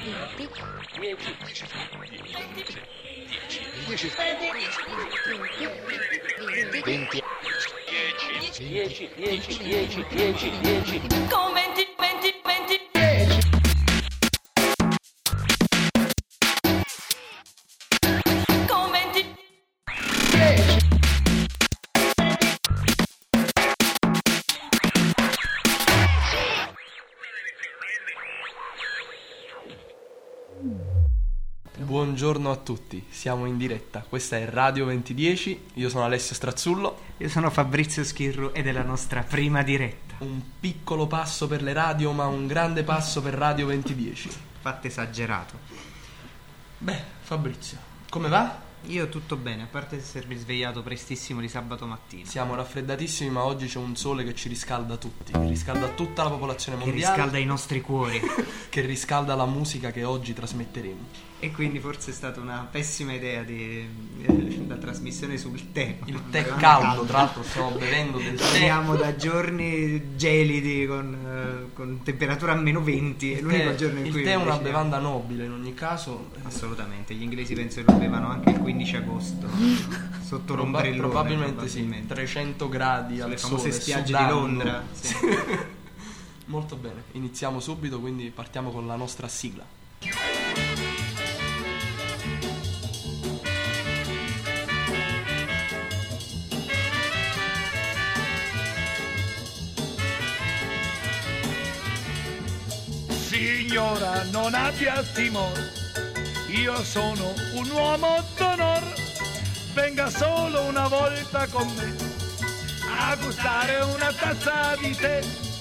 Buongiorno a tutti, siamo in diretta, questa è Radio 2010, io sono Alessio Strazzullo. Io sono Fabrizio Schirru ed è la nostra prima diretta. Un piccolo passo per le radio, ma un grande passo per Radio 2010. Fatto esagerato. Beh, Fabrizio, come va? Io tutto bene, a parte essermi svegliato prestissimo di sabato mattina. Siamo raffreddatissimi, ma oggi c'è un sole che ci riscalda tutti, che riscalda tutta la popolazione mondiale. Che riscalda i nostri cuori. Che riscalda la musica che oggi trasmetteremo. E quindi forse è stata una pessima idea la trasmissione sul tè. Il tè caldo, tra l'altro stiamo bevendo del tè. Siamo da giorni gelidi con temperatura a meno 20. È l'unico giorno in cui il tè è una bevanda nobile in ogni caso. Assolutamente, gli inglesi penso che lo bevano anche il 15 agosto sotto l'ombrellone. Probabilmente sì, 300 gradi al sole, famose spiagge sudando. di Londra. Sì. Molto bene, iniziamo subito, quindi partiamo con la nostra sigla. Signora, non abbia timore, io sono un uomo d'onor, venga solo una volta con me a gustare una tazza di tè.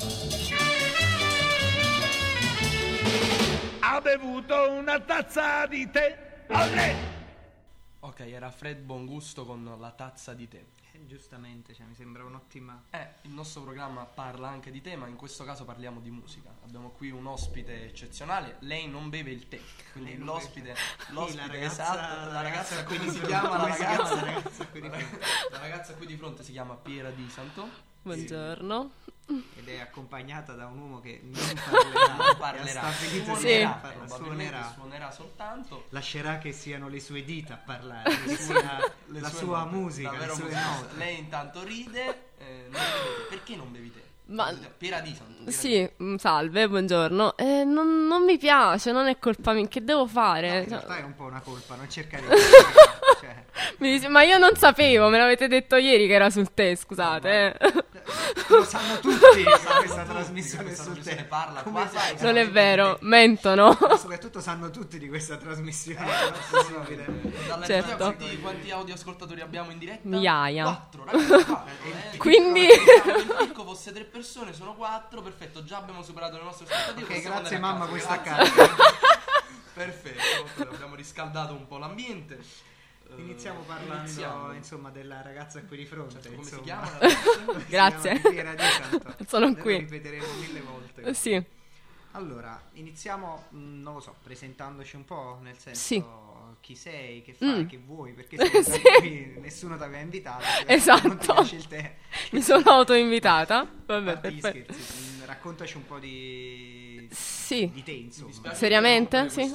Ha bevuto una tazza di tè, olè! Ok, era Fred Bongusto con la tazza di tè. Giustamente, mi sembra un'ottima. Il nostro programma parla anche di tè, ma in questo caso parliamo di musica. Abbiamo qui un ospite eccezionale. Lei non beve il tè, quindi l'ospite esatto, la ragazza qui si chiama la ragazza qui di fronte si chiama Piera Di Santo. Buongiorno. Ed è accompagnata da un uomo che non parlerà. Suonerà soltanto. Lascerà che siano le sue dita a parlare, la sua note, musica, le sue note. Lei intanto ride. Perché non bevi te? Piera Di Santo. Sì, salve, buongiorno. Non mi piace, non è colpa mia, che devo fare? In realtà è un po' una colpa, non cercare di ma io non sapevo, me l'avete detto ieri che era sul tè, scusate. Lo sanno tutti, questa trasmissione sul tè. Parla, non è vero, mentono. Soprattutto sanno tutti di questa trasmissione. Certo. Quanti audioascoltatori abbiamo in diretta? Migliaia. 4, ragazzi. Quindi il picco fosse 3 persone, sono 4, perfetto, già abbiamo superato le nostre aspettative. Ok, grazie mamma, questa casa. Perfetto, abbiamo riscaldato un po' l'ambiente. Iniziamo parlando insomma della ragazza qui di fronte. Certo, come si chiama? Grazie. Piera Di Santo. Sono qui. Lo ripeteremo 1000 volte. Sì. Allora, iniziamo, non lo so, presentandoci un po', nel senso sì. Chi sei, che fai, che vuoi, perché sei qui, nessuno ti aveva invitato. Esatto. Non ti piace il tè. Mi sono autoinvitata. Vabbè, perfetto. Scherzi. Raccontaci un po' di te, insomma. Seriamente? Sì.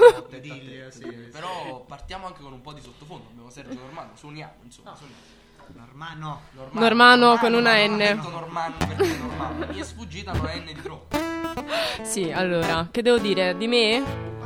Però partiamo anche con un po' di sottofondo. Abbiamo Sergio Normanno, suoniamo, insomma. Normanno con una N. Normanno perché Normanno. Mi è sfuggita una N di troppo. Sì, allora, che devo dire? Di me?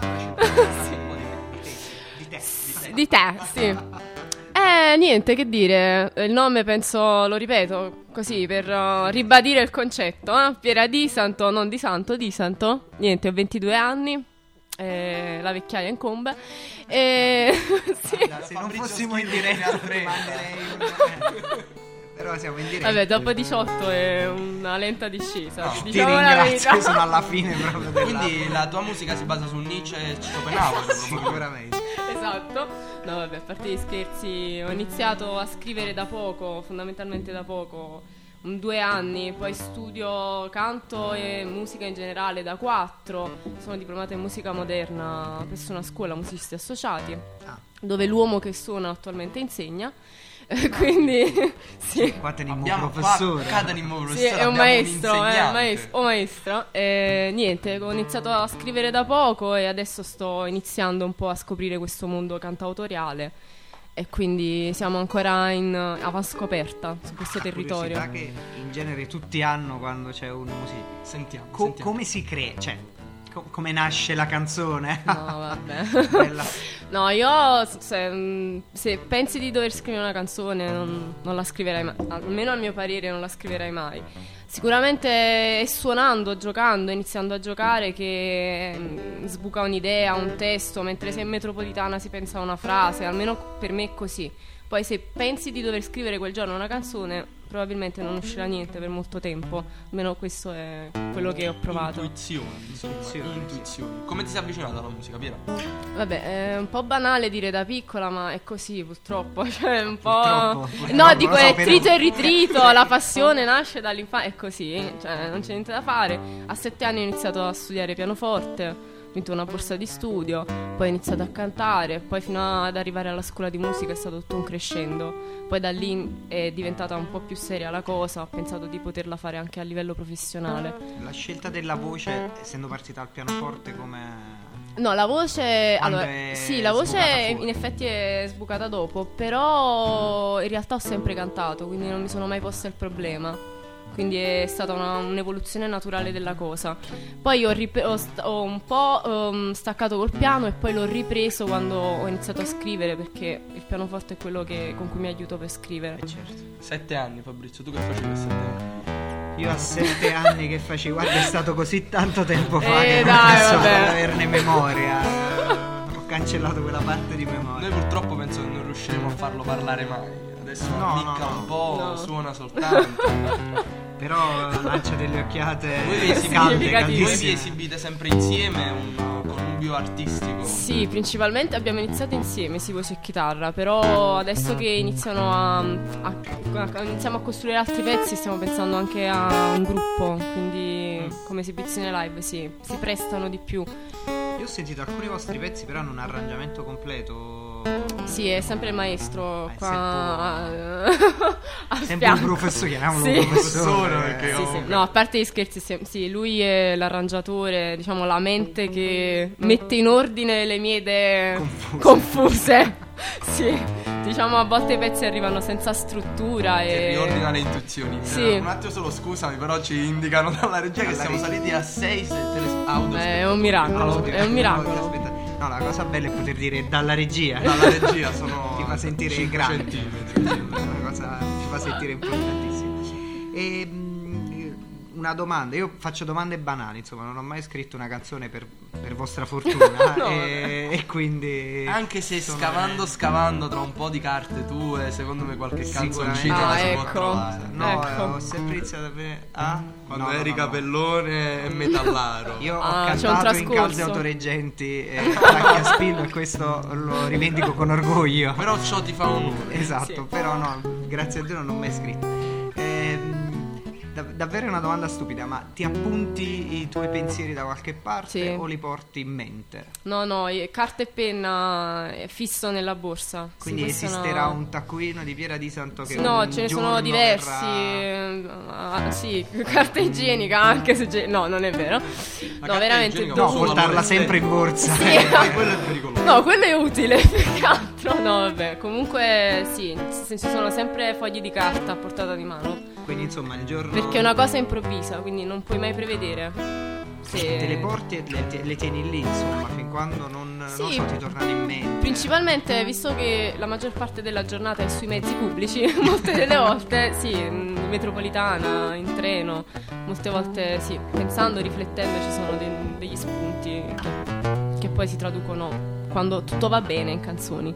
Di te, sì. Niente, che dire. Il nome penso, lo ripeto, così, per ribadire il concetto. Piera Di Santo, non Di Santo, Di Santo. Niente, ho 22 anni. La vecchiaia incombe. Sì. Se non fossimo in diretta però siamo in diretta. Vabbè, dopo 18 è una lenta discesa. No, diciamo ti la ringrazio, verità. sono alla fine proprio Quindi la tua musica si basa su Nietzsche e Schopenhauer. Sicuramente. Esatto. No, vabbè, a parte gli scherzi, ho iniziato a scrivere da poco, fondamentalmente da poco, 2 anni, poi studio canto e musica in generale da 4. Sono diplomata in musica moderna presso una scuola musicisti associati, dove l'uomo che suona attualmente insegna. Quindi sì. Qua teniamo Abbiamo un professore. qua teniamo un Sì, professore, è un abbiamo maestro, insegnante. maestro. Niente, ho iniziato a scrivere da poco e adesso sto iniziando un po' a scoprire questo mondo cantautoriale e quindi siamo ancora in avanscoperta su questo territorio. Curiosità che in genere tutti hanno quando c'è un musicale. Sentiamo. Come si crea? Cioè, come nasce la canzone? No, vabbè. Bella. No, io se pensi di dover scrivere una canzone non la scriverai mai, almeno a mio parere non la scriverai mai. Sicuramente è suonando, giocando, iniziando a giocare che sbuca un'idea, un testo, mentre se in metropolitana si pensa a una frase, almeno per me è così. Poi se pensi di dover scrivere quel giorno una canzone, probabilmente non uscirà niente per molto tempo. Almeno questo è quello che ho provato. Intuizioni. Come ti sei avvicinato alla musica, Piera? Vabbè, è un po' banale dire da piccola, ma è così purtroppo. Cioè, un po'. Purtroppo, No, dico lo so, è però- trito e ritrito. La passione nasce dall'infanzia. È così, cioè, non c'è niente da fare. A 7 anni ho iniziato a studiare pianoforte. Ho vinto una borsa di studio, poi ho iniziato a cantare, poi fino ad arrivare alla scuola di musica è stato tutto un crescendo. Poi da lì è diventata un po' più seria la cosa, ho pensato di poterla fare anche a livello professionale. La scelta della voce, essendo partita al pianoforte, come... No, la voce. Quando Allora, è sì, la voce sbucata fuori? in effetti è sbucata dopo, però in realtà ho sempre cantato, quindi non mi sono mai posta il problema. Quindi è stata un'evoluzione naturale della cosa. Poi ho un po' staccato col piano e poi l'ho ripreso quando ho iniziato a scrivere, perché il pianoforte è quello con cui mi aiuto per scrivere. Certo. 7 anni, Fabrizio, tu che facevi a 7 anni? Io a 7 anni che facevo, guarda, è stato così tanto tempo fa che non dai, penso di vabbè. averne memoria. Ho cancellato quella parte di memoria. Noi purtroppo penso che non riusciremo a farlo parlare mai. Adesso No, ammicca no, un po', no. suona soltanto. Però lancia delle occhiate Voi vi calde, significativo. Voi vi caldissime. esibite sempre insieme un connubio artistico? Sì, principalmente abbiamo iniziato insieme, sì, voce e chitarra, però adesso che iniziamo a costruire altri pezzi stiamo pensando anche a un gruppo, quindi come esibizione live, sì, si prestano di più. Io ho sentito alcuni vostri pezzi però hanno un arrangiamento completo. Sì, è sempre il maestro qua a Sempre un fianco. professore, chiamiamolo Sì. professore. Perché Sì, sì. No, a parte gli scherzi, sì, lui è l'arrangiatore, diciamo la mente che mette in ordine le mie idee confuse. Sì, diciamo a volte i pezzi arrivano senza struttura Che e riordina le intuizioni. Sì. Un attimo solo, scusami, però ci indicano dalla regia che siamo saliti a 6 audio. è un miracolo, è un miracolo. Aspetta. No, la cosa bella è poter dire dalla regia. Dalla regia sono ti fa sentire 5 grande. centimetri. Una cosa ti fa sentire importantissima. E una domanda, io faccio domande banali, insomma, non ho mai scritto una canzone per vostra fortuna. No. e quindi Anche se insomma, scavando tra un po' di carte tue, secondo me qualche Sicuramente. canzoncina la si può ecco. trovare. no, Ecco. ho sempre iniziato a vedere Quando no, eri no. Capellone e metallaro. Io ho Ah, c'è un cantato in trascorso. calze autoreggenti e tacchi a spillo e questo lo rivendico con orgoglio. Però ciò ti fa onore. Esatto, Sì. però no, grazie a Dio non ho mai scritto. Davvero è una domanda stupida, ma ti appunti i tuoi pensieri da qualche parte Sì. o li porti in mente? No, carta e penna fisso nella borsa. Quindi Sì, questo esisterà no. un taccuino di Piera di Santo che No, un ce ne sono giorno diversi. verrà- Sì, carta igienica anche se no, non è vero. No, carta veramente igienica No, Suo portarla valore sempre in borsa. Sì. Quello è pericoloso. No, quello è utile più che altro. No, vabbè, comunque sì, ci sono sempre fogli di carta a portata di mano. Quindi insomma il giorno Perché è una cosa improvvisa, quindi non puoi mai prevedere. Se... te le porti e le tieni lì, insomma, fin quando non Sì. so, ti tornano in mente. Principalmente, visto che la maggior parte della giornata è sui mezzi pubblici, molte delle volte, sì, in metropolitana, in treno, molte volte sì, pensando, riflettendo ci sono degli spunti che poi si traducono quando tutto va bene in canzoni.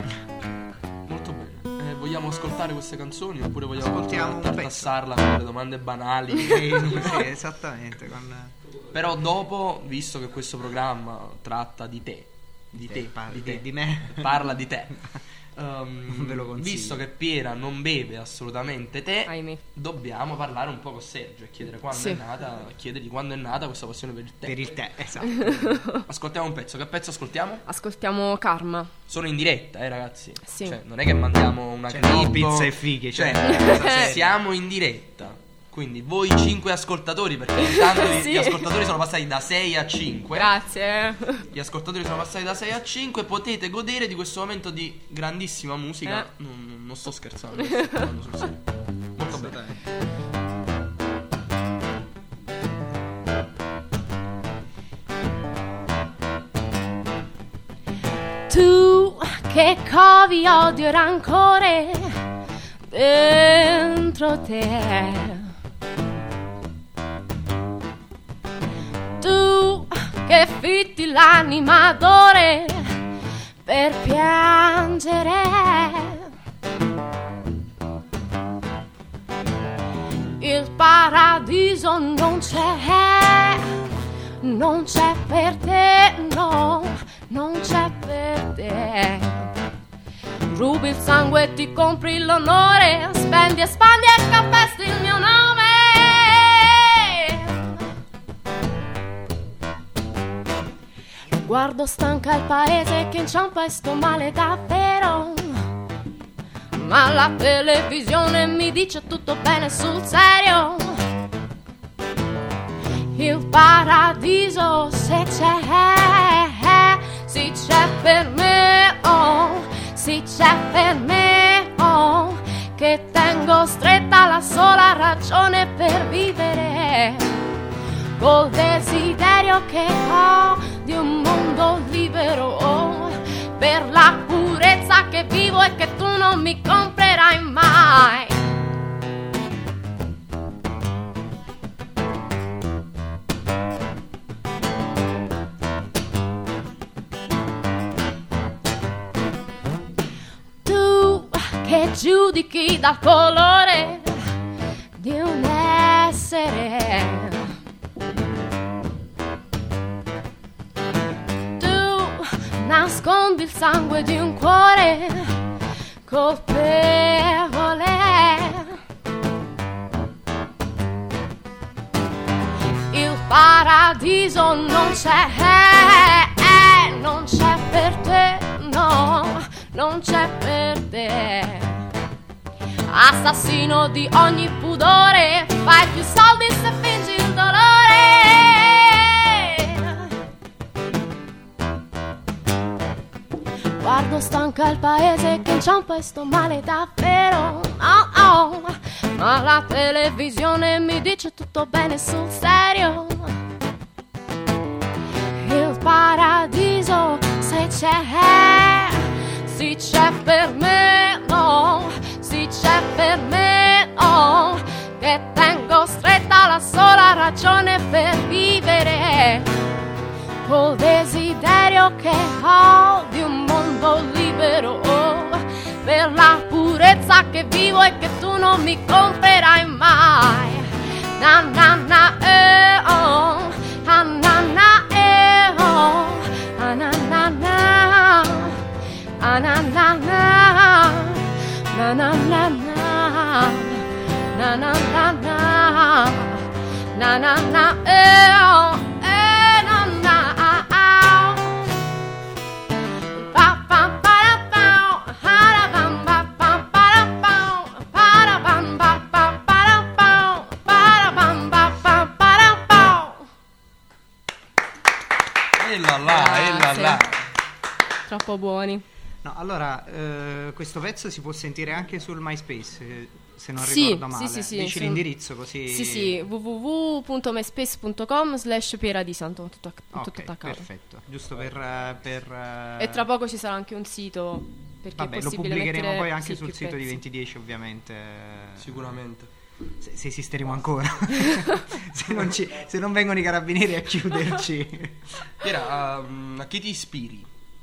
Molto bene. Vogliamo ascoltare queste canzoni oppure vogliamo Ascoltiamo continuare a un pezzo. tartassarla con le domande banali? Sì, esattamente. Però dopo, visto che questo programma tratta di te, di te, Parli di te, di me. parla di te, ve lo consiglio. Visto che Piera non beve assolutamente tè, Ahimè. dobbiamo parlare un po' con Sergio e chiedere chiedergli quando è nata questa passione per il tè. Per il tè, esatto. Ascoltiamo un pezzo. Che pezzo ascoltiamo? Ascoltiamo Karma. Sono in diretta, ragazzi. Sì. Cioè, non è che mandiamo una Cioè, clip, no, pizza e fighi, cioè, siamo in diretta. Quindi voi 5 ascoltatori, perché intanto Sì. gli ascoltatori sono passati da 6 a 5. Grazie. Gli ascoltatori sono passati da 6 a 5. Potete godere di questo momento di grandissima musica. Non sto scherzando, sto parlando sul serio. Molto bene. Tu che covi odio e rancore dentro te, tu che fitti l'anima d'ore per piangere. Il paradiso non c'è, non c'è per te, no, non c'è per te. Rubi il sangue e ti compri l'onore, spendi, espandi e calpesti il mio nome. Guardo stanca il paese che inciampa e sto male davvero, ma la televisione mi dice tutto bene sul serio. Il paradiso se c'è, sì c'è per me, oh, sì c'è per me, oh, che tengo stretta la sola ragione per vivere, col desiderio che ho di un mondo libero, oh, per la purezza che vivo e che tu non mi comprerai mai. Tu che giudichi dal colore di un essere, nascondi il sangue di un cuore colpevole. Il paradiso non c'è, non c'è per te, no, non c'è per te. Assassino di ogni pudore, fai più soldi se fingi il dolore. Guardo stanca il paese che inciampa e sto male davvero, oh, oh, ma la televisione mi dice tutto bene sul serio. Il paradiso se c'è, sì c'è per me, no, sì c'è per me, oh, che tengo stretta la sola ragione per vivere, col desiderio che ho di un mondo libero, oh, per la purezza che vivo e che tu non mi comprerai mai. Na na na oh, na na na oh, na na na na, na na na na, na na na na, na na na na, na na na oh. Troppo buoni. No, allora, questo pezzo si può sentire anche sul MySpace, se non Sì, ricordo male. sì, Dici l'indirizzo così. Sì, www.myspace.com/Piera-di-Santo, tutto Ok, attaccato. perfetto. Giusto per E tra poco ci sarà anche un sito, perché vabbè, è lo possibile pubblicheremo mettere, poi anche sì, sul più sito di pezzi. 2010, ovviamente. Sicuramente. Se esisteremo ancora. se non vengono i carabinieri a chiuderci. Piera, a chi ti ispiri?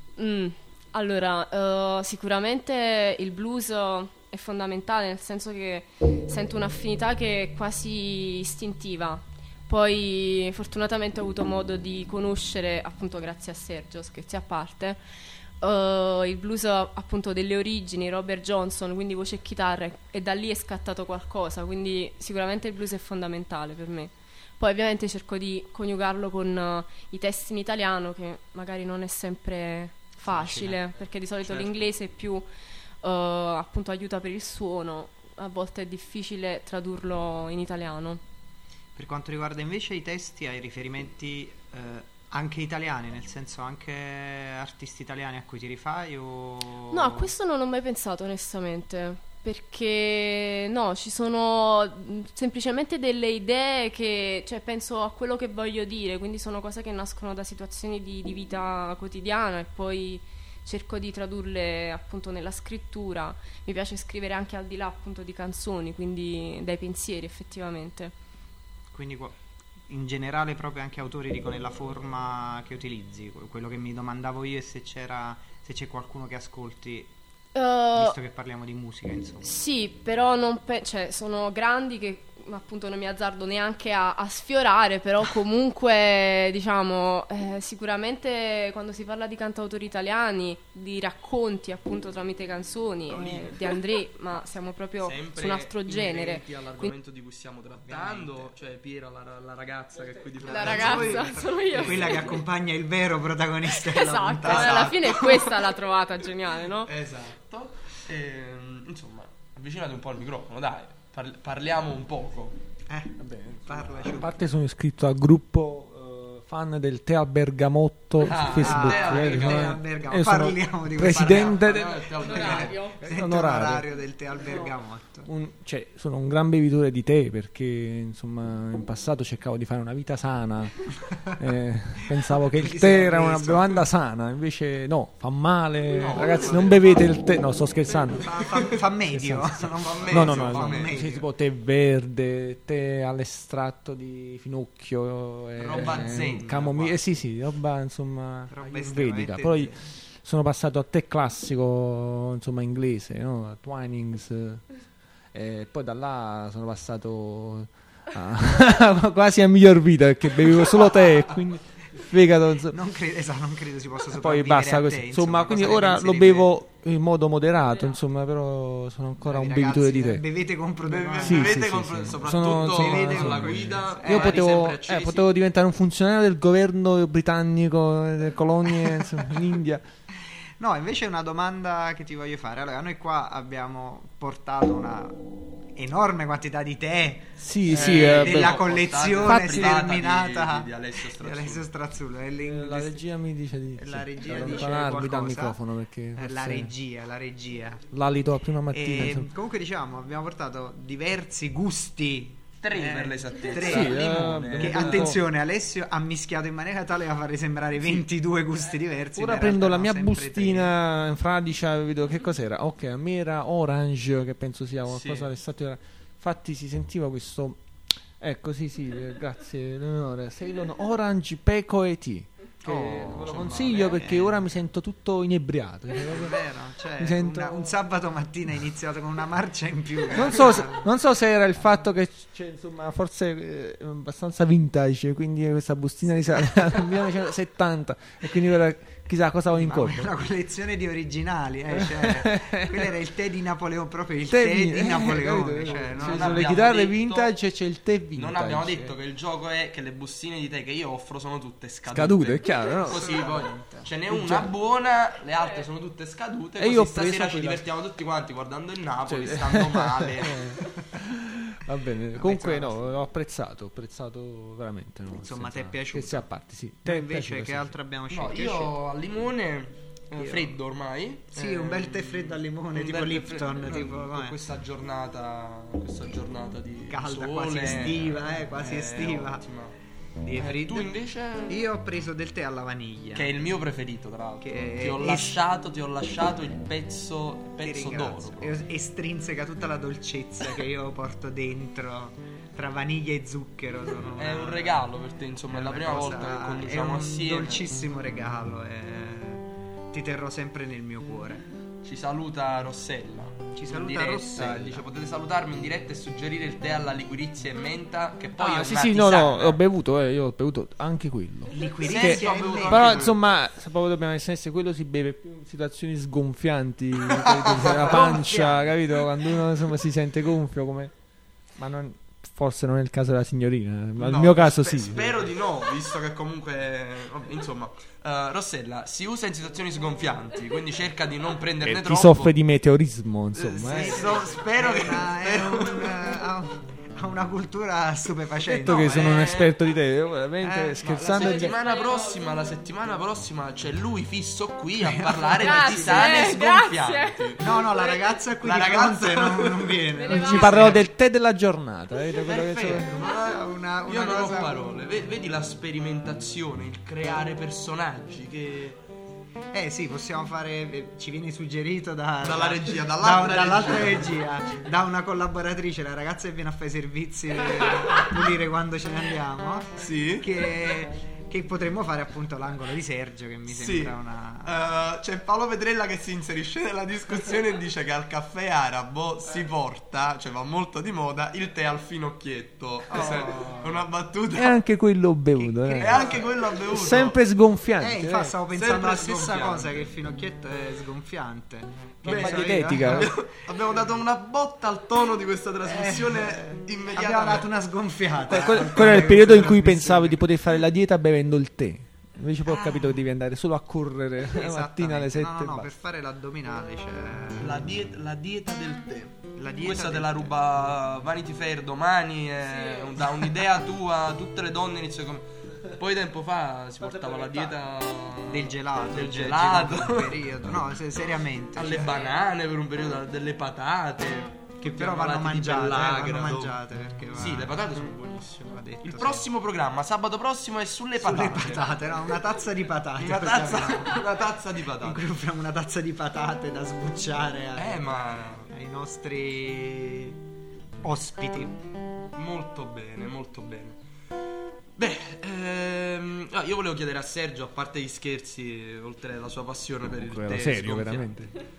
Allora, sicuramente il blues è fondamentale, nel senso che sento un'affinità che è quasi istintiva. Poi fortunatamente ho avuto modo di conoscere, appunto grazie a Sergio, scherzi a parte, il blues appunto delle origini, Robert Johnson, quindi voce e chitarra, e da lì è scattato qualcosa, quindi sicuramente il blues è fondamentale per me. Poi ovviamente cerco di coniugarlo con i testi in italiano, che magari non è sempre facile, perché di solito l'inglese è più appunto aiuta per il suono, a volte è difficile tradurlo in italiano. Per quanto riguarda invece i testi, hai riferimenti anche italiani, nel senso anche artisti italiani a cui ti rifai o... No, a questo non ho mai pensato onestamente, perché no, ci sono semplicemente delle idee che, cioè, penso a quello che voglio dire, quindi sono cose che nascono da situazioni di vita quotidiana e poi cerco di tradurle appunto nella scrittura. Mi piace scrivere anche al di là appunto di canzoni, quindi dai pensieri effettivamente. Quindi in generale proprio anche autori, dico, nella forma che utilizzi. Quello che mi domandavo io è se c'è qualcuno che ascolti, visto che parliamo di musica, insomma. Sì, però non cioè, sono grandi che appunto non mi azzardo neanche a sfiorare, però comunque diciamo sicuramente quando si parla di cantautori italiani, di racconti appunto tramite canzoni di André, ma siamo proprio sempre su un altro genere all'argomento di cui stiamo trattando, cioè Piera, la ragazza che qui di la ragazza sono io, quella che accompagna il vero protagonista della esatto, puntata. alla fine questa l'ha trovata geniale, no? Esatto. Insomma, avvicinate un po' al microfono, dai, parliamo un poco. Parlaci. A parte sono iscritto al gruppo fan del Tè al Bergamotto su Facebook. Bergamotto. Parliamo di presidente Onorario. onorario del Tè al Bergamotto. Sono un gran bevitore di tè, perché insomma in passato cercavo di fare una vita sana. Pensavo che il tè era una bevanda sana, invece no, fa male. No, ragazzi, non bevete il tè. No, sto scherzando. Fa medio. Non fa No, medio, fa medio. sì, tipo tè verde, tè all'estratto di finocchio, roba zen, camomilla, sì, roba insomma Roba ayurvedica. estremamente Poi zen. sono passato a tè classico, insomma inglese, no? A Twinings, e poi da là sono passato quasi a miglior vita, perché bevevo solo tè, quindi fegato, non credo si possa sopravvivere. poi basta così, a te, insomma, quindi cosa ora pensi lo di bevo in modo moderato, insomma, però sono ancora un bevitore di tè. Bevete con proteine. Sì, soprattutto bevete alla con- guida. Io magari potevo diventare un funzionario del governo britannico, delle colonie, insomma, in India. No, invece una domanda che ti voglio fare. Allora, noi qua abbiamo portato una enorme quantità di tè della collezione sterminata di Alessio Strazzullo. La regia mi dice di La regia dice allontanarmi dal qualcosa. microfono, perché La forse regia. l'alito a prima mattina, insomma. Comunque diciamo, abbiamo portato diversi gusti. 3 per l'esattezza. 3 Sì, limone. che, attenzione, Alessio ha mischiato in maniera tale da fare sembrare 22 gusti diversi. Ora ma in prendo la realtà mia erano sempre bustina in fradicia, vedo che cos'era. Ok, a me era orange, che penso sia qualcosa Sì. all'estate. Infatti si sentiva questo. Ecco, sì, grazie Leonore. Ceylon Orange Peco e Tea. Che ve lo consiglio perché ora mi sento tutto inebriato. È vero, cioè Mi sento- un sabato mattina è iniziato con una marcia in più. Non so se era il fatto che c'è, insomma, forse abbastanza vintage, quindi questa bustina risale al 1970 e quindi ora chissà cosa ho in corpo. Una collezione di originali, cioè, quello era il tè di Napoleone, proprio il tè di Napoleone. capito? Cioè, Ci non sono le abbiamo chitarre detto- vintage e c'è il tè vintage. Non abbiamo detto che il gioco è che le bustine di tè che io offro sono tutte scadute. Scadute, è chiaro, no? Così poi ce n'è una buona, le altre sono tutte scadute. E Così io ho stasera preso ci quella- divertiamo tutti quanti guardando il Napoli, Cioè- stando male. Va bene, comunque no, ho apprezzato veramente. No, Insomma, ti è senza- piaciuto? Che sia a parte, sì. Te Te invece piaciuto, che sì. altro abbiamo No, scelto? io al limone freddo ormai. Sì, un bel tè freddo al limone, un tipo bel tè Lipton, freddo, tipo con com'è? questa giornata di Calda, sole, quasi estiva, quasi estiva. ottima. Di freddo. Tu invece? Io ho preso del tè alla vaniglia. Che è il mio preferito, tra l'altro. Che Ti ho lasciato il pezzo Ti ringrazio. d'oro. E estrinseca tutta la dolcezza che io porto dentro tra vaniglia e zucchero. È un regalo per te, insomma, è la prima volta che conduciamo è un assieme. dolcissimo regalo e ti terrò sempre nel mio cuore. Ci saluta Rossella. Ci saluta diretta, Rossella. dice: potete salutarmi in diretta e suggerire il tè alla liquirizia e menta, che poi è sì, una sì, tisana. no, ho bevuto, io ho bevuto anche quello. Liquirizia Sì, ho bevuto Però anche insomma, proprio dobbiamo essere, quello si beve più in situazioni sgonfianti, la pancia, capito? Quando uno insomma si sente gonfio, come... Ma non, forse non è il caso della signorina, ma nel mio caso sì. Spero di no, visto che comunque insomma, Rossella si usa in situazioni sgonfianti, quindi cerca di non prenderne Chi troppo. soffre di meteorismo, insomma. Spero che ha una cultura stupefacente. Detto che sono un esperto di te, veramente scherzando. La settimana prossima c'è lui fisso qui a parlare di Grazie, tisane sgonfianti. No, la ragazza qui di fronte non viene. Vedevamo. Ci parlerò del tè della giornata. Quello che Perfetto, ma io non ho cosa- parole. Vedi la sperimentazione, il creare personaggi che... Sì, possiamo fare. Ci viene suggerito Dalla regia, dall'altra regia, da una collaboratrice, la ragazza che viene a fare i servizi a pulire quando ce ne andiamo. Sì. Che potremmo fare appunto l'angolo di Sergio, che mi sembra una. C'è Paolo Pedrella che si inserisce nella discussione e dice che al caffè arabo si porta, cioè va molto di moda, il tè al finocchietto. È una battuta. E anche quello ho bevuto. E anche quello ha bevuto. Sempre sgonfiante. Infatti stavo pensando Sempre la stessa sgonfiante. cosa, che il finocchietto è sgonfiante. Roba dietetica. Abbiamo dato una botta al tono di questa trasmissione immediatamente. Abbiamo dato una sgonfiata. Quello era il periodo in cui pensavo di poter fare la dieta bevendo il tè. Invece poi ho capito che devi andare solo a correre la mattina alle 7. No, per fare l'addominale c'è La dieta del tè. la dieta Questa te del la tè. ruba Vanity Fair domani. Da un'idea tua, tutte le donne iniziano poi tempo fa si portava la dieta del gelato, del cioè, gelato. per un periodo. No, seriamente. alle cioè, banane per un periodo, delle patate che però vanno mangiate, perché sì, le patate sono buonissime. Va detto, Il sì. prossimo programma sabato prossimo è sulle Sulle patate. patate, no, una tazza di patate. Una tazza di In patate. cui offriamo una tazza di patate da sbucciare ai nostri ospiti. molto bene, molto bene. Beh, io volevo chiedere a Sergio, a parte gli scherzi, oltre alla sua passione per il Era tè serio, sgonfiante, veramente.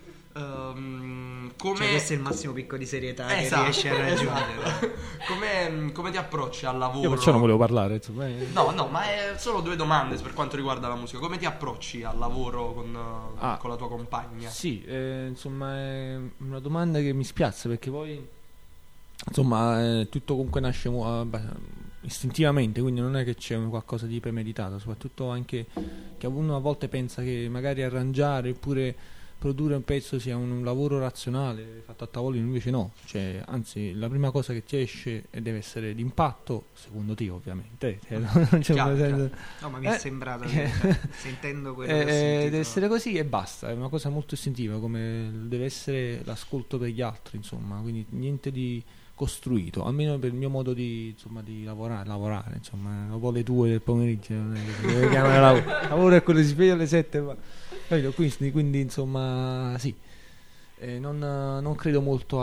come Cioè, questo è il massimo picco di serietà Esatto, che riesce a raggiungere. esatto. Come ti approcci al lavoro? Io perciò non volevo parlare, insomma. No, ma è solo due domande per quanto riguarda la musica. Come ti approcci al lavoro con la tua compagna? Sì, insomma è una domanda che mi spiazza, perché poi insomma tutto comunque nasce istintivamente, quindi non è che c'è qualcosa di premeditato, soprattutto anche che uno a volte pensa che magari arrangiare oppure produrre un pezzo sia un lavoro razionale fatto a tavolino, invece no, cioè, anzi la prima cosa che ti esce e deve essere d'impatto, secondo te ovviamente, non c'è Chiaro, senso. No, ma mi è sembrato che sentendo quello che ho sentito, deve essere così e basta, è una cosa molto istintiva, come deve essere l'ascolto per gli altri, insomma, quindi niente di costruito, almeno per il mio modo di lavorare, insomma, dopo le 2 del pomeriggio non è che si chiama lavoro è quello che si sveglia alle 7, ma quindi insomma sì, non credo molto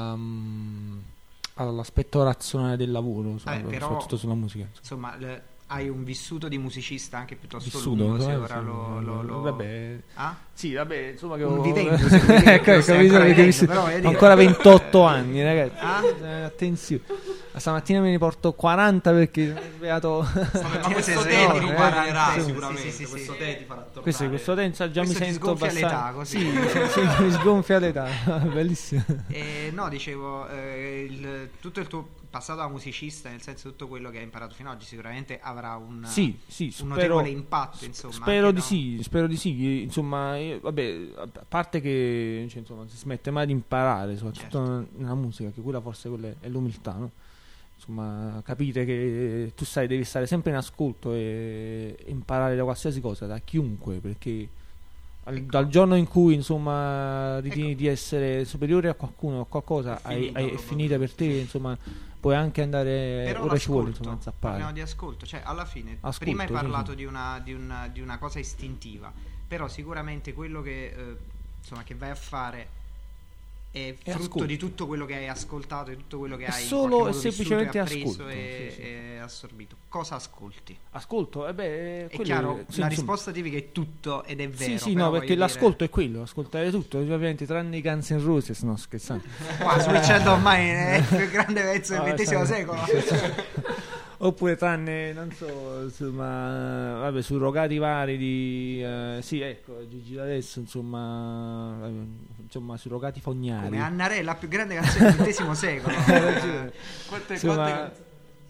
all'aspetto razionale del lavoro, però, soprattutto sulla musica, insomma, hai un vissuto di musicista anche piuttosto vissuto, lungo, se sì, ora lo... vabbè. Ah? Sì, vabbè, insomma che Un ho vivente, ecco, stai ancora vivendo, però, ho ancora 28 anni, ragazzi. Ah? Attenzione. Stamattina me ne porto 40 perché ho svegliato. Ma questo sei tè ti enorme, guadagnerà sì, sicuramente. sì, questo sì. tè ti farà tornare. Questo tè già mi Questo ti sento sgonfia l'età, così. Sì, mi sgonfia l'età. Bellissimo. No, dicevo, tutto il tuo passato da musicista, nel senso tutto quello che hai imparato fino ad oggi sicuramente avrà un notevole impatto, insomma. Spero di sì, insomma, vabbè, a parte che cioè, insomma, non si smette mai di imparare, soprattutto nella musica, che quella è l'umiltà, no? Insomma, capire che tu devi stare sempre in ascolto e imparare da qualsiasi cosa, da chiunque, perché dal giorno in cui insomma ritieni di essere superiore a qualcuno o a qualcosa è finita per te, insomma puoi anche andare, però ora ci vuole insomma zappare. Parliamo di ascolto, cioè alla fine prima hai parlato di una cosa istintiva, però sicuramente quello che insomma che vai a fare è frutto di tutto quello che hai ascoltato, di tutto quello che hai solo e vissuto semplicemente e appreso ascolto, e assorbito. Cosa ascolti? Ascolto, È chiaro, la risposta tipica è tutto ed è vero. Sì, no, perché l'ascolto è quello, ascoltare tutto, ovviamente, tranne i Guns N' Roses, no, scherzando. Qua Switch ormai è il più grande pezzo del XX secolo. Oppure tranne, non so, insomma, vabbè, surrogati vari di sì, ecco, Gigi D'Alessio, insomma, surrogati fognari. Come Annarella, la più grande canzone del XX secolo. Quante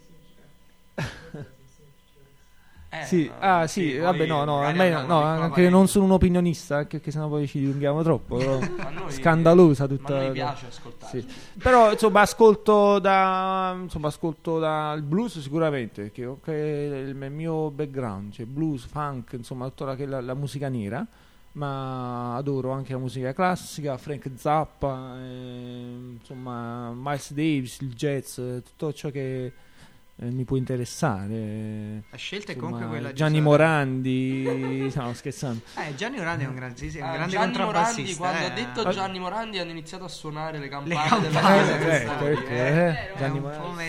sì, sì, vabbè, no, anche non sono un opinionista, anche che sennò poi ci dilunghiamo troppo. Scandalosa tutta. Ma a noi piace ascoltare. Sì. Però insomma ascolto dal blues sicuramente, che è il mio background, cioè blues, funk, insomma tutta la musica nera, ma adoro anche la musica classica, Frank Zappa, insomma Miles Davis, il jazz, tutto ciò che mi può interessare. La scelta è comunque quella di Gianni Morandi. Stiamo scherzando. Gianni Morandi è un grande Gianni contrabbassista. Quando ha detto Gianni Morandi hanno iniziato a suonare le campane della Gianni Morandi.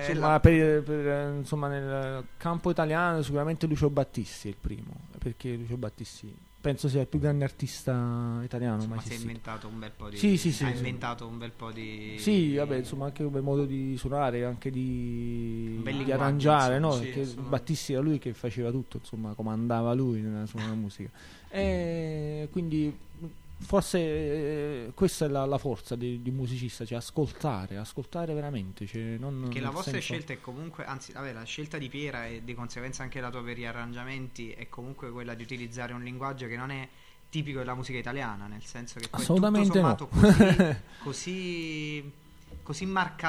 Insomma, nel campo italiano sicuramente Lucio Battisti è il primo, perché Lucio Battisti penso sia il più grande artista italiano mai si è inventato un bel po' di inventato un bel po' di vabbè, insomma, anche come modo di suonare, anche di arrangiare, insomma, no? Perché Battisti era lui che faceva tutto, insomma, comandava lui nella sua musica, e quindi forse questa è la forza di musicista, cioè ascoltare veramente, cioè che la vostra scelta è comunque, anzi vabbè, la scelta di Piera e di conseguenza anche la tua per gli arrangiamenti è comunque quella di utilizzare un linguaggio che non è tipico della musica italiana, nel senso che poi assolutamente tutto sommato così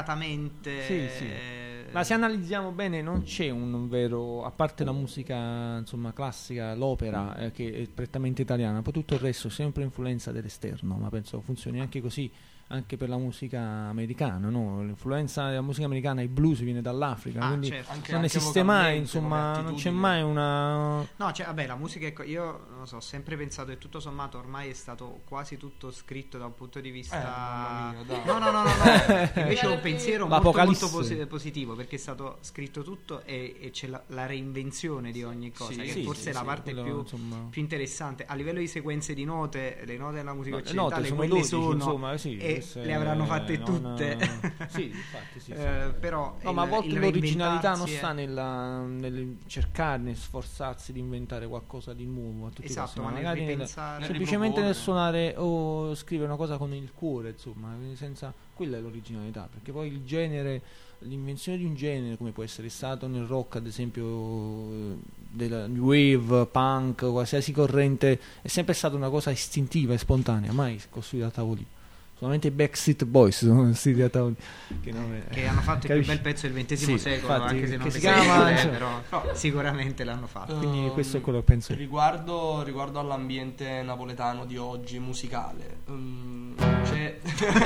marcatamente ma se analizziamo bene non c'è un vero, a parte la musica insomma classica, l'opera che è prettamente italiana, poi tutto il resto è sempre influenza dell'esterno, ma penso funzioni anche così anche per la musica americana, no? L'influenza della musica americana, il blues viene dall'Africa, quindi certo. non esiste mai, insomma, non c'è mai una vabbè, la musica, ecco, io non so, ho sempre pensato che tutto sommato ormai è stato quasi tutto scritto da un punto di vista mamma mia, dai. no, invece ho un pensiero molto positivo, perché è stato scritto tutto e c'è la reinvenzione di ogni cosa, che forse è la parte più interessante a livello di sequenze di note. Le note della musica occidentale sono quelle 12, sono, insomma, e le avranno fatte tutte. Infatti, però ma a volte l'originalità non sta nel cercare, nel sforzarsi di inventare qualcosa di nuovo a tutti i costi, ma magari semplicemente nel suonare o scrivere una cosa con il cuore, insomma, senza, quella è l'originalità, perché poi il genere, l'invenzione di un genere come può essere stato nel rock, ad esempio della new wave, punk, qualsiasi corrente, è sempre stata una cosa istintiva e spontanea, mai costruita a tavolino. Solamente i Backstreet Boys sono costruiti a tavolino che hanno fatto il più bel pezzo del XX secolo, infatti, anche se non si chiama, però sicuramente l'hanno fatto. Quindi questo è quello che penso. Riguardo all'ambiente napoletano di oggi musicale, c'è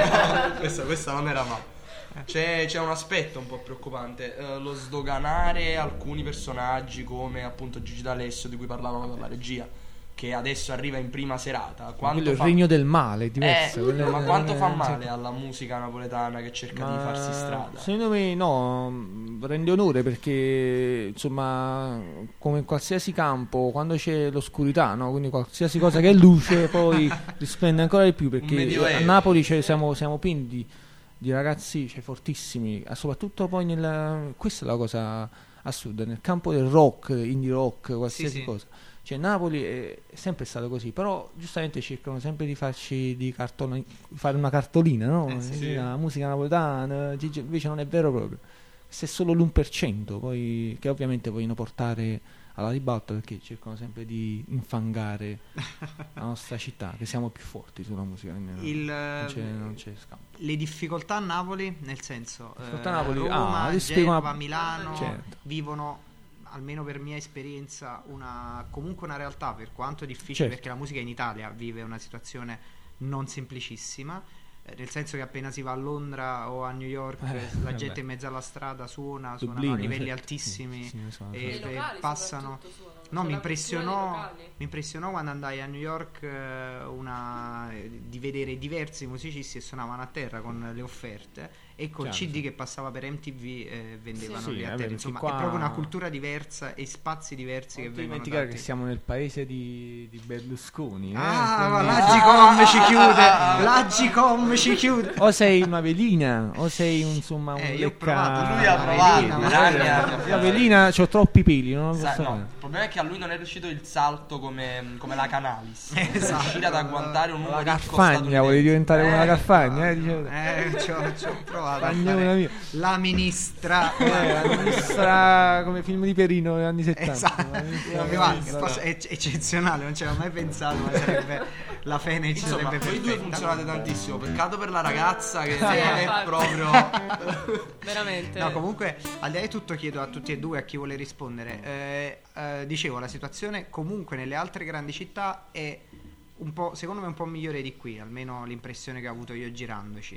questa non era male. C'è un aspetto un po' preoccupante, lo sdoganare alcuni personaggi come appunto Gigi D'Alessio, di cui parlavano dalla regia, che adesso arriva in prima serata. Quello è il regno del male, diverso. Ma quanto fa male alla musica napoletana che cerca di farsi strada? Secondo me no, rende onore, perché insomma, come in qualsiasi campo, quando c'è l'oscurità, no? Quindi qualsiasi cosa che è luce poi risplende ancora di più, perché a Napoli siamo pieni di ragazzi, fortissimi, soprattutto poi questa è la cosa assurda, nel campo del rock, indie rock, qualsiasi cosa. Cioè Napoli è sempre stato così, però giustamente cercano sempre di farci fare una cartolina, no? La musica napoletana, invece non è vero proprio. Se è solo l'1%, poi, che ovviamente vogliono portare alla ribalta, perché cercano sempre di infangare la nostra città, che siamo più forti sulla musica, non c'è scampo. Le difficoltà a Napoli, nel senso Roma, Genova, Milano, certo, vivono, almeno per mia esperienza, comunque una realtà, per quanto difficile, perché la musica in Italia vive una situazione non semplicissima, nel senso che appena si va a Londra o a New York la gente in mezzo alla strada suonano Dublino, a livelli certo. altissimi I locali passano. soprattutto No, mi la cultura dei locali. impressionò quando andai a New York di vedere diversi musicisti che suonavano a terra con le offerte e col Chiaro, CD che passava per MTV vendevano Sì, lì a vabbè, terra. perché Insomma, qua- è proprio una cultura diversa e spazi diversi che Non vengono dimenticare dati. che siamo nel paese di Berlusconi. Ah, quindi- l'Agicom ci chiude. L'Agicom ci chiude. O sei una velina, o sei insomma un Io ho lecca- provato, lui ha provato, velina, Melania. La velina, c'ho troppi peli, non lo Sai, posso no, fare. il problema è che a lui non è riuscito il salto come la Canalis. Esatto. Riuscire ad agguantare un uomo La ricco Carfagna, vuole diventare come la Carfagna, Ci ho provato a Carfagna una fare mia. la ministra. La ministra come film di Perino negli anni 70. Esatto. La ministra- Guarda, è eccezionale, non ci avevo mai pensato, ma sarebbe la Fenech Insomma, sarebbe voi due perfetta. funzionate tantissimo. Peccato per la ragazza che infatti. è proprio. Veramente. No, comunque, al di là di tutto, chiedo a tutti e due, a chi vuole rispondere. Dicevo, la situazione comunque nelle altre grandi città è un po', secondo me, un po' migliore di qui, almeno l'impressione che ho avuto io girandoci.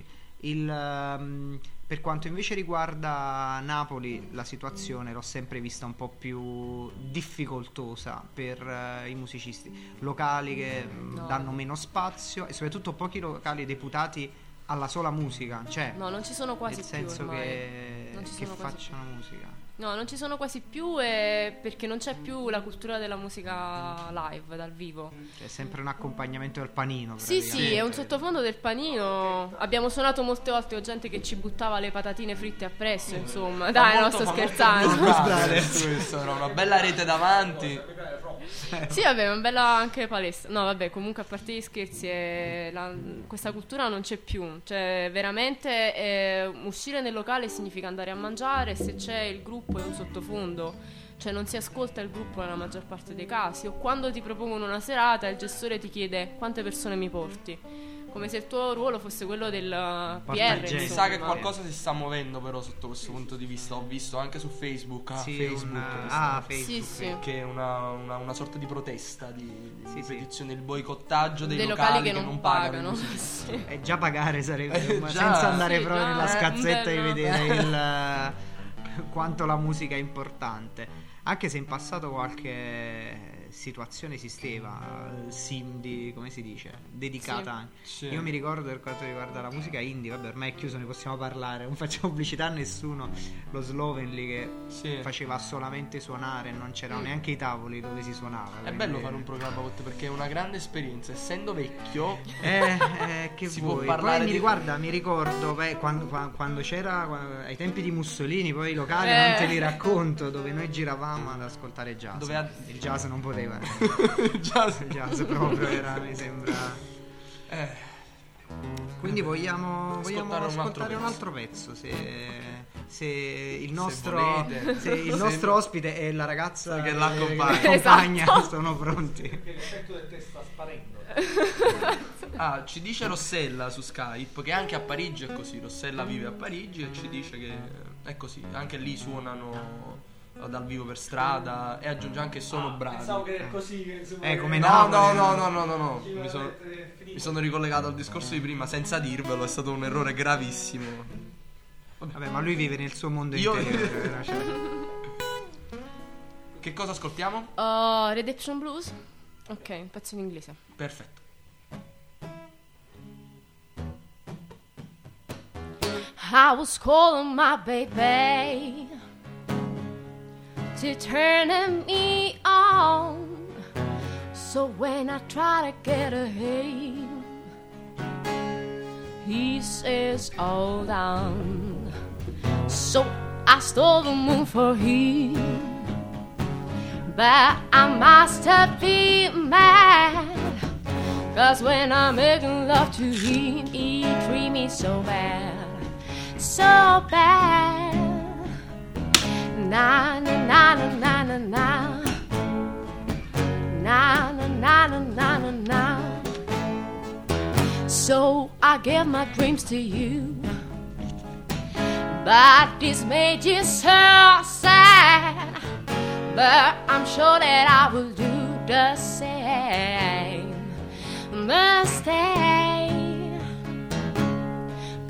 Per quanto invece riguarda Napoli, la situazione l'ho sempre vista un po' più difficoltosa per i musicisti locali che danno meno spazio e soprattutto pochi locali deputati alla sola musica, cioè No, non ci sono quasi nel più senso ormai. che Non ci sono quasi facciano musica. No, non ci sono quasi più perché non c'è più la cultura della musica live, dal vivo. È sempre un accompagnamento del panino. Sì, praticamente. è un sottofondo del panino. Abbiamo suonato molte volte con gente che ci buttava le patatine fritte appresso, insomma. Dai, non sto scherzando. Questo era una bella rete davanti. Sì, vabbè, una bella anche palestra. No, vabbè, comunque a parte gli scherzi, questa cultura non c'è più. Cioè, veramente uscire nel locale significa andare a mangiare. Se c'è il gruppo è un sottofondo. Cioè, non si ascolta il gruppo nella maggior parte dei casi. O quando ti propongono una serata, il gestore ti chiede quante persone mi porti. Come se il tuo ruolo fosse quello del PR. gente. Mi insomma. sa che qualcosa si sta muovendo però sotto questo punto di vista. Ho visto anche su Facebook. Sì, Facebook. Facebook. Sì, sì. Che è una sorta di protesta, di Sì, sì. petizione, il boicottaggio dei locali che non pagano. pagano. Sì. Già pagare sarebbe, ma Già. senza andare Sì, proprio già, nella scazzetta di bello. vedere quanto la musica è importante. Anche se in passato qualche situazione esisteva, come si dice, dedicata Sì. anche. Sì. Io mi ricordo per quanto riguarda la musica indie, vabbè ormai è chiuso, ne possiamo parlare, non facciamo pubblicità a nessuno, lo Slovenly che Sì. faceva solamente suonare, non c'erano neanche i tavoli dove si suonava. È quindi- bello fare un programma con te perché è una grande esperienza. Essendo vecchio, che Si vuoi. può parlare Poi di- mi ricordo quando c'era ai tempi di Mussolini, poi i locali Eh. non te li racconto, dove noi giravamo ad ascoltare jazz. Dove il jazz non poteva. già Il jazz proprio era, mi sembra. Quindi vogliamo ascoltare un altro pezzo se il nostro volete. se il nostro ospite e la ragazza Che l'accompagna. l'accompagna sono pronti. L'effetto del test sta sparendo. ci dice Rossella su Skype che anche a Parigi è così. Rossella vive a Parigi e ci dice che è così. Anche lì suonano dal vivo per strada e aggiunge anche sono bravi. Pensavo che era così che insomma, Come No, Napoli. no. Mi sono ricollegato al discorso di prima senza dirvelo, è stato un errore gravissimo. Vabbè, ma lui vive nel suo mondo Io- interiore. Cioè. Che cosa ascoltiamo? Redemption Blues? Ok, un pezzo in inglese. Perfetto. I was calling my baby to turn me on. So when I try to get ahead, he says, hold on. So I stole the moon for him, but I must have been mad, 'cause when I'm making love to him, he treat me so bad. So bad. Na na na na na na na. Na na na na na na na. So I give my dreams to you, but this made you so sad. But I'm sure that I will do the same mistake.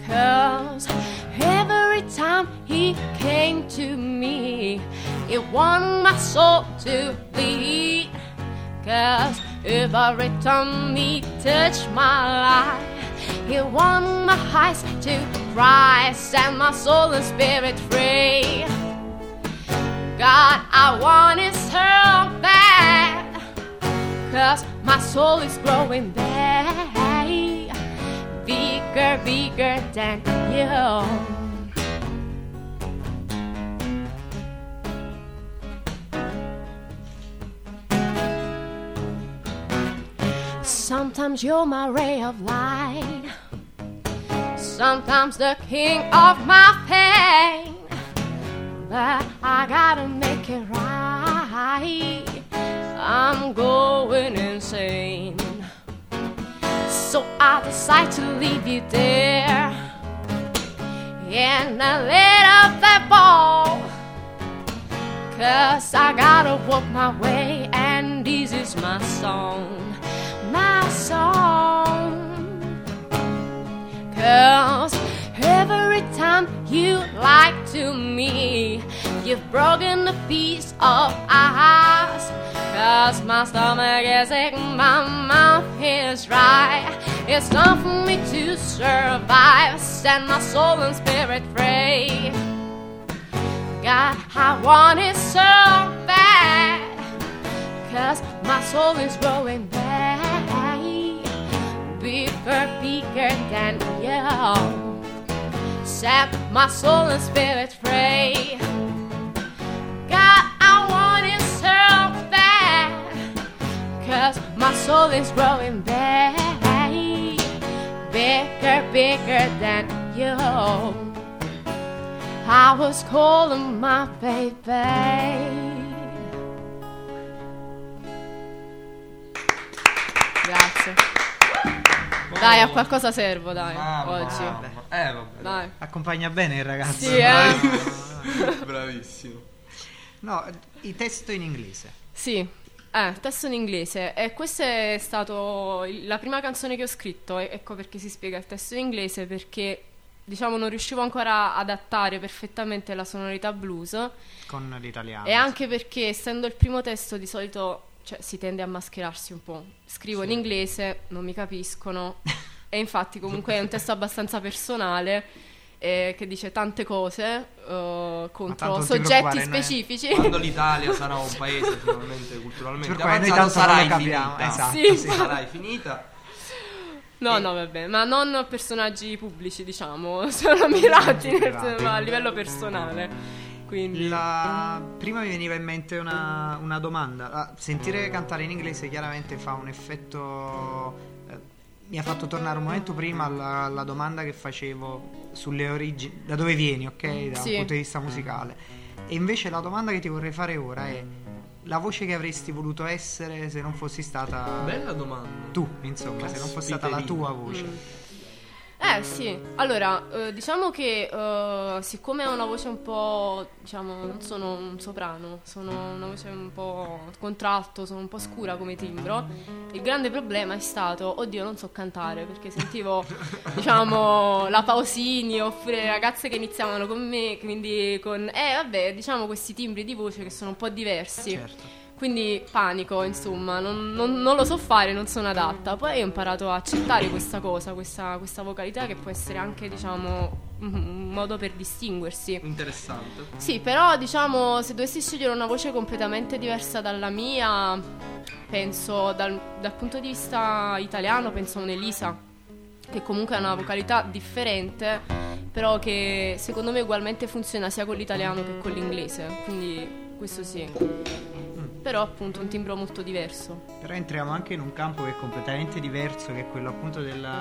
'Cause every time he came to me, he wanted my soul to bleed. 'Cause every time he touched my life, he wanted my eyes to cry, set my soul and spirit free. God, I want it so bad, 'cause my soul is growing bad, bigger, bigger than you. Sometimes you're my ray of light, sometimes the king of my pain, but I gotta make it right. I'm going insane, so I decide to leave you there in a little bit ball. 'Cause I gotta walk my way, and this is my song, my song. 'Cause every time you lied to me, you've broken a piece of ice. 'Cause my stomach is sick, my mouth is dry. It's time for me to survive, set my soul and spirit free. God, I want it so bad, 'cause my soul is growing bad, bigger, bigger than you. Set my soul and spirit free. God, I want it so bad, 'cause my soul is growing bad, bigger, bigger than you. I was calling my baby. Grazie. Dai, a qualcosa servo, dai, oggi. Vabbè. Dai. Accompagna bene il ragazzo. Sì, Bravissimo. No, i testo in inglese. Sì, testo in inglese. E questa è stata la prima canzone che ho scritto. Ecco perché si spiega il testo in inglese, perché diciamo non riuscivo ancora ad adattare perfettamente la sonorità blues con l'italiano. E anche perché, essendo il primo testo, di solito si tende a mascherarsi un po'. Scrivo in inglese, non mi capiscono. E infatti comunque è un testo abbastanza personale, che dice tante cose contro soggetti specifici. Quando l'Italia sarà un paese finalmente culturalmente avanzato, sarai finita. Esatto, sì. Sarai finita. No, vabbè, ma non personaggi pubblici, diciamo, sono mirati a livello personale. Quindi prima mi veniva in mente una domanda. Sentire cantare in inglese chiaramente fa un effetto. Mi ha fatto tornare un momento prima alla domanda che facevo sulle origini, da dove vieni, ok? Da un punto di vista musicale. E invece la domanda che ti vorrei fare ora è: la voce che avresti voluto essere se non fossi stata bella domanda. Tu, insomma, se non fosse stata la tua voce. Sì, allora diciamo che siccome ho una voce un po', diciamo, non sono un soprano, sono una voce un po' contralto, sono un po' scura come timbro. Il grande problema è stato, oddio, non so cantare, perché sentivo diciamo la Pausini oppure le ragazze che iniziavano con me, quindi con vabbè, diciamo questi timbri di voce che sono un po' diversi. Certo. Quindi panico, insomma, non lo so fare, non sono adatta. Poi ho imparato a accettare questa cosa, questa vocalità, che può essere anche, diciamo, un modo per distinguersi. Interessante. Sì, però, diciamo, se dovessi scegliere una voce completamente diversa dalla mia, penso, dal punto di vista italiano, penso a un'Elisa, che comunque ha una vocalità differente, però che secondo me ugualmente funziona sia con l'italiano che con l'inglese. Quindi questo sì. Però appunto un timbro molto diverso. Però entriamo anche in un campo che è completamente diverso, che è quello appunto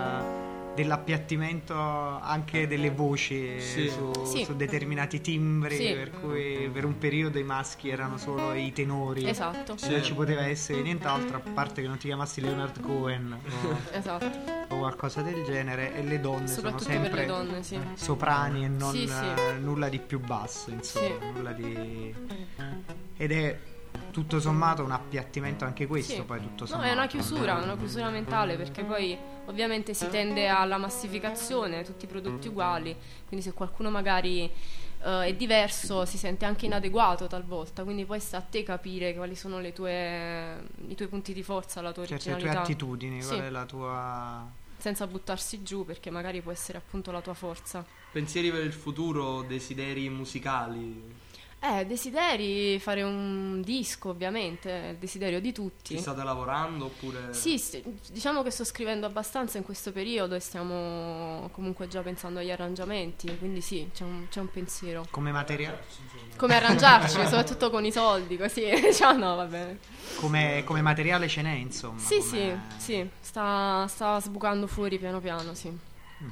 dell'appiattimento anche delle voci su determinati timbri, per cui per un periodo i maschi erano solo i tenori. Esatto. Non ci poteva essere nient'altro, a parte che non ti chiamassi Leonard Cohen esatto, o qualcosa del genere, e le donne soprattutto sono sempre per le donne, soprani e non nulla di più basso, insomma, nulla di... Ed è tutto sommato un appiattimento anche questo, Sì. poi tutto No, sommato. è una chiusura mentale, perché poi ovviamente si tende alla massificazione, tutti i prodotti uguali, quindi se qualcuno magari è diverso si sente anche inadeguato talvolta, quindi poi sta a te capire quali sono i tuoi punti di forza, la tua Certe originalità. tue attitudini, Sì. qual è la tua... Senza buttarsi giù, perché magari può essere appunto la tua forza. Pensieri per il futuro, desideri musicali? Desideri fare un disco, ovviamente, è il desiderio di tutti. Ci state lavorando oppure... Sì, diciamo che sto scrivendo abbastanza in questo periodo e stiamo comunque già pensando agli arrangiamenti, quindi sì, c'è un pensiero. Come materiale? Come arrangiarci, soprattutto con i soldi, così. Cioè, no, va bene. Come materiale ce n'è, insomma. Sì, come- sì, sta sbucando fuori piano piano, sì.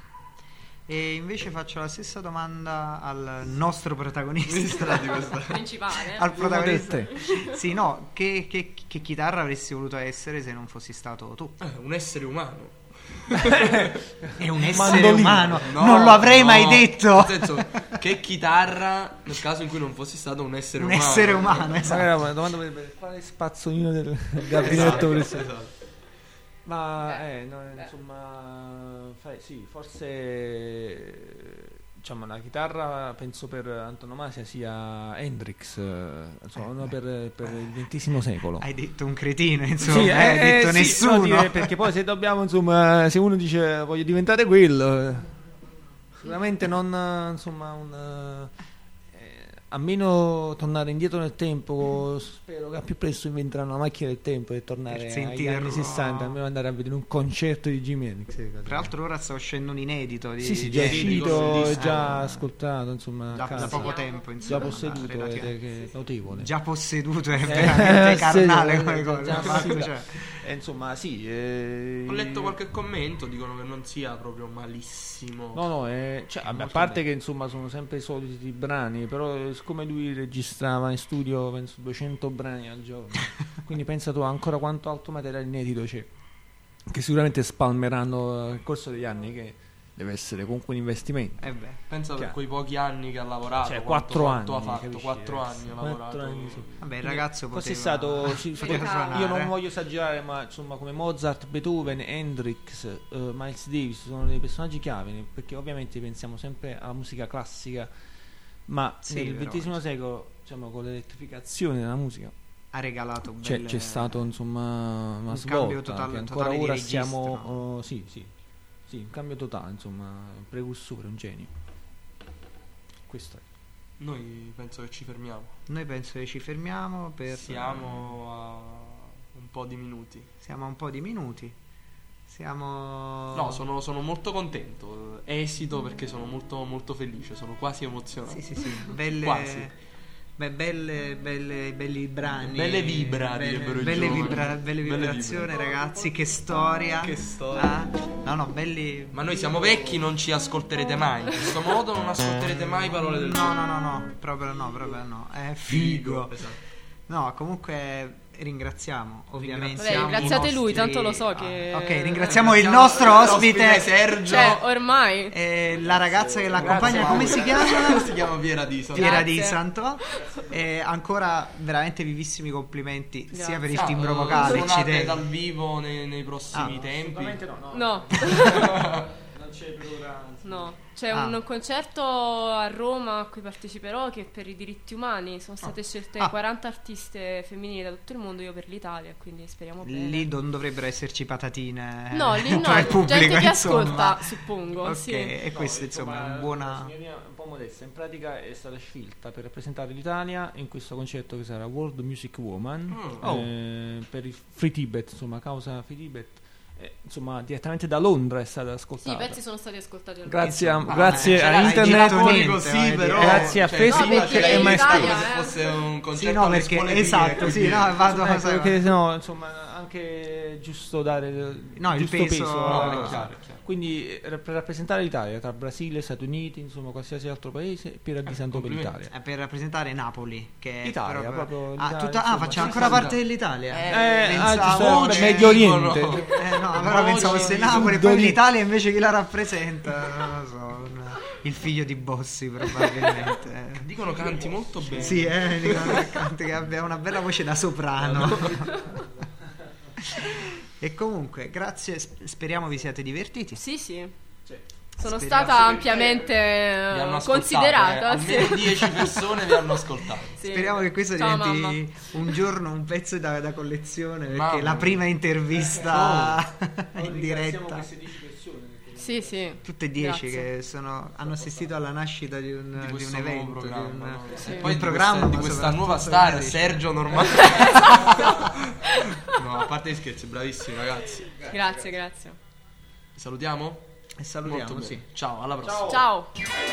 E invece faccio la stessa domanda al nostro protagonista. Principale. Al protagonista. Te. Sì, no, che chitarra avresti voluto essere se non fossi stato tu? un essere umano. È un essere Mandolino. umano, No, non lo avrei no, mai detto. Nel senso, che chitarra nel caso in cui non fossi stato un essere Un umano. essere umano, esatto. Magari una domanda per quale spazzolino del gabinetto vorresti- Esatto. Ma no, insomma, sì, forse diciamo la chitarra penso per antonomasia sia Hendrix, insomma, uno per il XX secolo. Hai detto un cretino, insomma, Sì, hai detto sì, nessuno. no, dire, perché poi se dobbiamo, insomma, se uno dice voglio diventare quello, sicuramente non, insomma, a meno tornare indietro nel tempo, spero che al più presto inventeranno una macchina del tempo e tornare Per agli sentirlo. anni 60, almeno andare a vedere un concerto di Jimi Hendrix. Tra l'altro ora sta uscendo un inedito di sì, già è di uscito, Hendrix. già ascoltato, insomma, a da casa. poco tempo, insomma, già posseduto, relativamente. che è notevole. Già posseduto è veramente carnale sì, come già cosa. sì, Cioè, insomma, sì. Ho letto qualche commento, dicono che non sia proprio malissimo. No, cioè, a parte che insomma sono sempre i soliti brani, però siccome lui registrava in studio penso 200 brani al giorno, quindi pensa tu ancora quanto altro materiale inedito c'è, che sicuramente spalmeranno nel corso degli anni, che deve essere comunque un investimento. beh. Pensa per Chiaro. quei pochi anni che ha lavorato, Cioè, quattro 4 anni ha anni, fatto, capisci? 4 anni ha 4 lavorato. anni, sì. Vabbè, il ragazzo Fosse poteva stato poteva suonare. io non voglio esagerare, ma insomma come Mozart, Beethoven, Hendrix, Miles Davis sono dei personaggi chiave, perché ovviamente pensiamo sempre alla musica classica, ma Sì, nel però, XX secolo, diciamo, con l'elettrificazione della musica ha regalato c'è stato insomma una un svolta cambio totale- che ancora totale di ora registro. siamo sì, un cambio totale, insomma, un precursore, un genio. Questo è. Noi penso che ci fermiamo. Noi penso che ci fermiamo per Siamo a un po' di minuti. siamo a un po' di minuti. Siamo No, sono molto contento. Esito perché sono molto molto felice, sono quasi emozionato. Sì, belle Quasi. belli brani. Belle vibra, direbbero i belle, giovani. belle Belle vibrazioni, vibra. ragazzi, che storia. Che storia. No, belli. Ma noi siamo vecchi, non ci ascolterete mai. In questo modo non ascolterete mai parole del No, proprio no. È figo. Esatto. No, comunque ringraziamo ovviamente. Vabbè, ringraziate i lui, nostri- tanto lo so che... Ok, ringraziamo il nostro ospite, Sergio. Cioè, ormai... la ragazza che l'accompagna, come si chiama? Si chiama Piera Diso. Piera Grazie. Di Santo. Ancora veramente vivissimi complimenti sia Grazie. per il timbro vocale, ci suonate tengo. dal vivo nei prossimi tempi. No, Non c'è per ora. no. C'è Ah. un concerto a Roma a cui parteciperò, che è per i diritti umani. Sono state scelte 40 artiste femminili da tutto il mondo, io per l'Italia, quindi speriamo bene. Lì non dovrebbero esserci patatine No, lì no, tra il pubblico, gente che insomma. ascolta, suppongo. Ok, Sì. e questo insomma è una buona. Signoria un po' modesta, in pratica è stata scelta per rappresentare l'Italia in questo concerto che sarà World Music Woman, per il Free Tibet, insomma, causa Free Tibet, insomma, direttamente da Londra è stata Sì, i ascoltata. pezzi sono stati ascoltati al Grazie Insomma, grazie cioè, a hai internet, girato niente, così, vai però. dire. grazie a Cioè, Facebook no, perché e in MySpace. Italia, come se fosse un concerto Sì, no, alle perché scuole esatto, bibliche, sì, no, vado Ecco, perché no, insomma, anche giusto dare No, il giusto peso- No, alla- è chiaro. Quindi per rappresentare l'Italia tra Brasile, Stati Uniti, insomma qualsiasi altro paese, Piera Di Santo per complimenti. l'Italia. Per rappresentare Napoli, che è Italia, proprio l'Italia, facciamo insomma, ancora sì, parte sì. dell'Italia. giusto, Oggi Medio Oriente. dicono- No, allora Oggi pensavo fosse di Napoli, Sud poi Ori- l'Italia invece chi la rappresenta? Non lo so. il figlio di Bossi probabilmente. Dicono canti molto bene. Sì, dicono che abbia una bella voce da soprano. E comunque, grazie, speriamo vi siate divertiti. Sì. Sono stata ampiamente considerata. Almeno 10 persone vi hanno ascoltato. Sì. Speriamo che questo diventi un giorno un pezzo da collezione, perché la prima intervista in diretta. Sì. Tutte e 10 che hanno assistito alla nascita di un evento, programma, di un programma di questa nuova star, Sergio Normale. No, a parte gli scherzi, bravissimi ragazzi. Grazie. Salutiamo? E salutiamo, sì. Ciao, alla prossima. Ciao.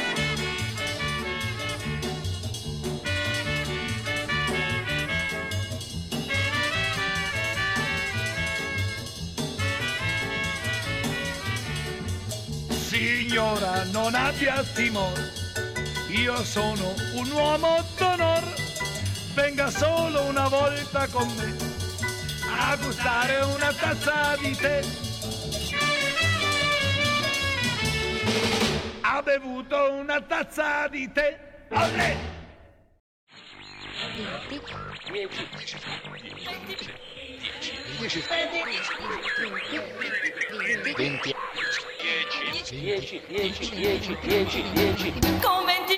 Signora, non abbia timore, io sono un uomo d'onor, venga solo una volta con me a gustare una tazza di tè. Ha bevuto una tazza di tè, olè! 10. Con 20